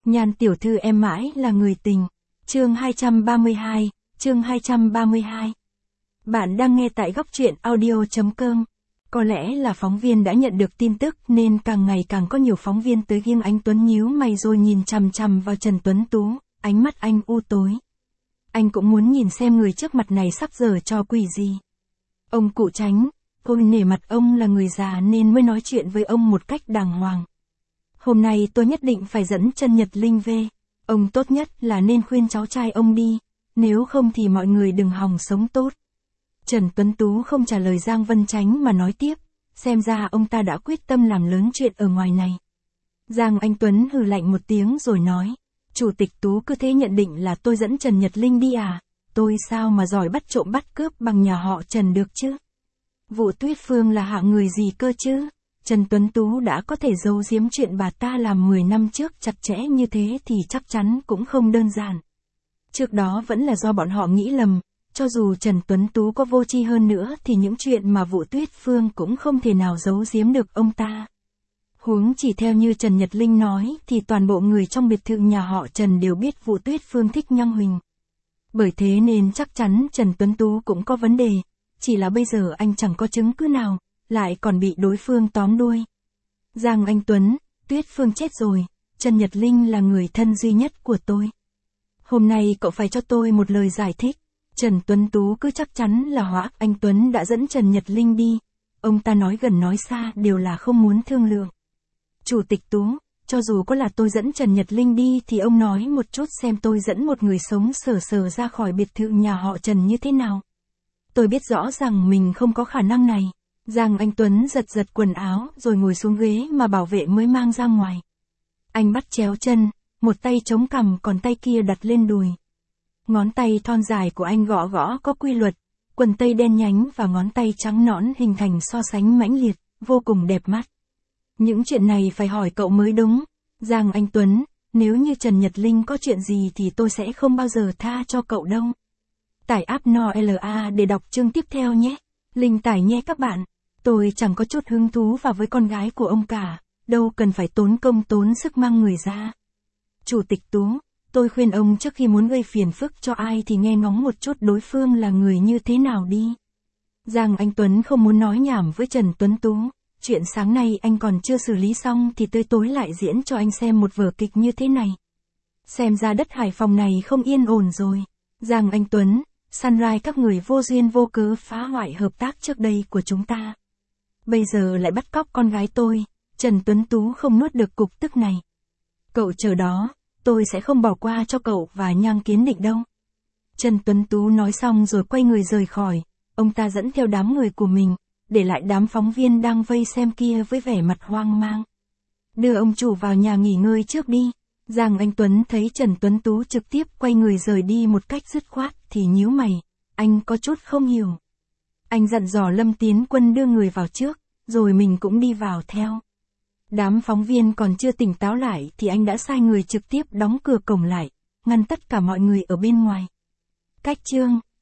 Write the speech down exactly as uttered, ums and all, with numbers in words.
Nhan tiểu thư em mãi là người tình. Chương hai trăm ba mươi hai, chương hai trăm ba mươi hai. Bạn đang nghe tại góc truyện audio chấm com. Có lẽ là phóng viên đã nhận được tin tức nên càng ngày càng có nhiều phóng viên tới ghim anh Tuấn nhíu mày rồi nhìn chằm chằm vào Trần Tuấn Tú, ánh mắt anh u tối. Anh cũng muốn nhìn xem người trước mặt này sắp giở trò quỷ gì. Ông cụ Tránh, tôi nể mặt ông là người già nên mới nói chuyện với ông một cách đàng hoàng. Hôm nay tôi nhất định phải dẫn Trần Nhật Linh về. Ông tốt nhất là nên khuyên cháu trai ông đi, nếu không thì mọi người đừng hòng sống tốt. Trần Tuấn Tú không trả lời Giang Vân Chánh mà nói tiếp, xem ra ông ta đã quyết tâm làm lớn chuyện ở ngoài này. Giang Anh Tuấn hừ lạnh một tiếng rồi nói, Chủ tịch Tú cứ thế nhận định là tôi dẫn Trần Nhật Linh đi à, tôi sao mà giỏi bắt trộm bắt cướp bằng nhà họ Trần được chứ? Vụ Tuyết Phương là hạng người gì cơ chứ? Trần Tuấn Tú đã có thể giấu giếm chuyện bà ta làm mười năm trước chặt chẽ như thế thì chắc chắn cũng không đơn giản. Trước đó vẫn là do bọn họ nghĩ lầm, cho dù Trần Tuấn Tú có vô tri hơn nữa thì những chuyện mà vụ Tuyết Phương cũng không thể nào giấu giếm được ông ta. Huống chỉ theo như Trần Nhật Linh nói thì toàn bộ người trong biệt thự nhà họ Trần đều biết vụ Tuyết Phương thích Nhăng Huỳnh. Bởi thế nên chắc chắn Trần Tuấn Tú cũng có vấn đề, chỉ là bây giờ anh chẳng có chứng cứ nào, lại còn bị đối phương tóm đuôi. Giang Anh Tuấn, Tuyết Phương chết rồi, Trần Nhật Linh là người thân duy nhất của tôi. Hôm nay cậu phải cho tôi một lời giải thích. Trần Tuấn Tú cứ chắc chắn là Hóa Anh Tuấn đã dẫn Trần Nhật Linh đi. Ông ta nói gần nói xa đều là không muốn thương lượng. Chủ tịch Tú, cho dù có là tôi dẫn Trần Nhật Linh đi thì ông nói một chút xem tôi dẫn một người sống sờ sờ ra khỏi biệt thự nhà họ Trần như thế nào. Tôi biết rõ rằng mình không có khả năng này. Giang Anh Tuấn giật giật quần áo rồi ngồi xuống ghế mà bảo vệ mới mang ra ngoài. Anh bắt chéo chân, một tay chống cằm còn tay kia đặt lên đùi. Ngón tay thon dài của anh gõ gõ có quy luật, quần tây đen nhánh và ngón tay trắng nõn hình thành so sánh mãnh liệt, vô cùng đẹp mắt. Những chuyện này phải hỏi cậu mới đúng. Giang Anh Tuấn, nếu như Trần Nhật Linh có chuyện gì thì tôi sẽ không bao giờ tha cho cậu đâu. Tải app en o la để đọc chương tiếp theo nhé. Linh tải nhé các bạn. Tôi chẳng có chút hứng thú vào với con gái của ông cả, đâu cần phải tốn công tốn sức mang người ra. Chủ tịch Tú, tôi khuyên ông trước khi muốn gây phiền phức cho ai thì nghe ngóng một chút đối phương là người như thế nào đi. Giang Anh Tuấn không muốn nói nhảm với Trần Tuấn Tú, chuyện sáng nay anh còn chưa xử lý xong thì tới tối lại diễn cho anh xem một vở kịch như thế này. Xem ra đất Hải Phòng này không yên ổn rồi. Giang Anh Tuấn, Sunrise các người vô duyên vô cớ phá hoại hợp tác trước đây của chúng ta. Bây giờ lại bắt cóc con gái tôi, Trần Tuấn Tú không nuốt được cục tức này. Cậu chờ đó, tôi sẽ không bỏ qua cho cậu và Nhang Kiến Định đâu. Trần Tuấn Tú nói xong rồi quay người rời khỏi, ông ta dẫn theo đám người của mình, để lại đám phóng viên đang vây xem kia với vẻ mặt hoang mang. Đưa ông chủ vào nhà nghỉ ngơi trước đi. Giang Anh Tuấn thấy Trần Tuấn Tú trực tiếp quay người rời đi một cách dứt khoát thì nhíu mày, anh có chút không hiểu. Anh dặn dò Lâm Tiến Quân đưa người vào trước, rồi mình cũng đi vào theo. Đám phóng viên còn chưa tỉnh táo lại thì anh đã sai người trực tiếp đóng cửa cổng lại, ngăn tất cả mọi người ở bên ngoài. Cách chương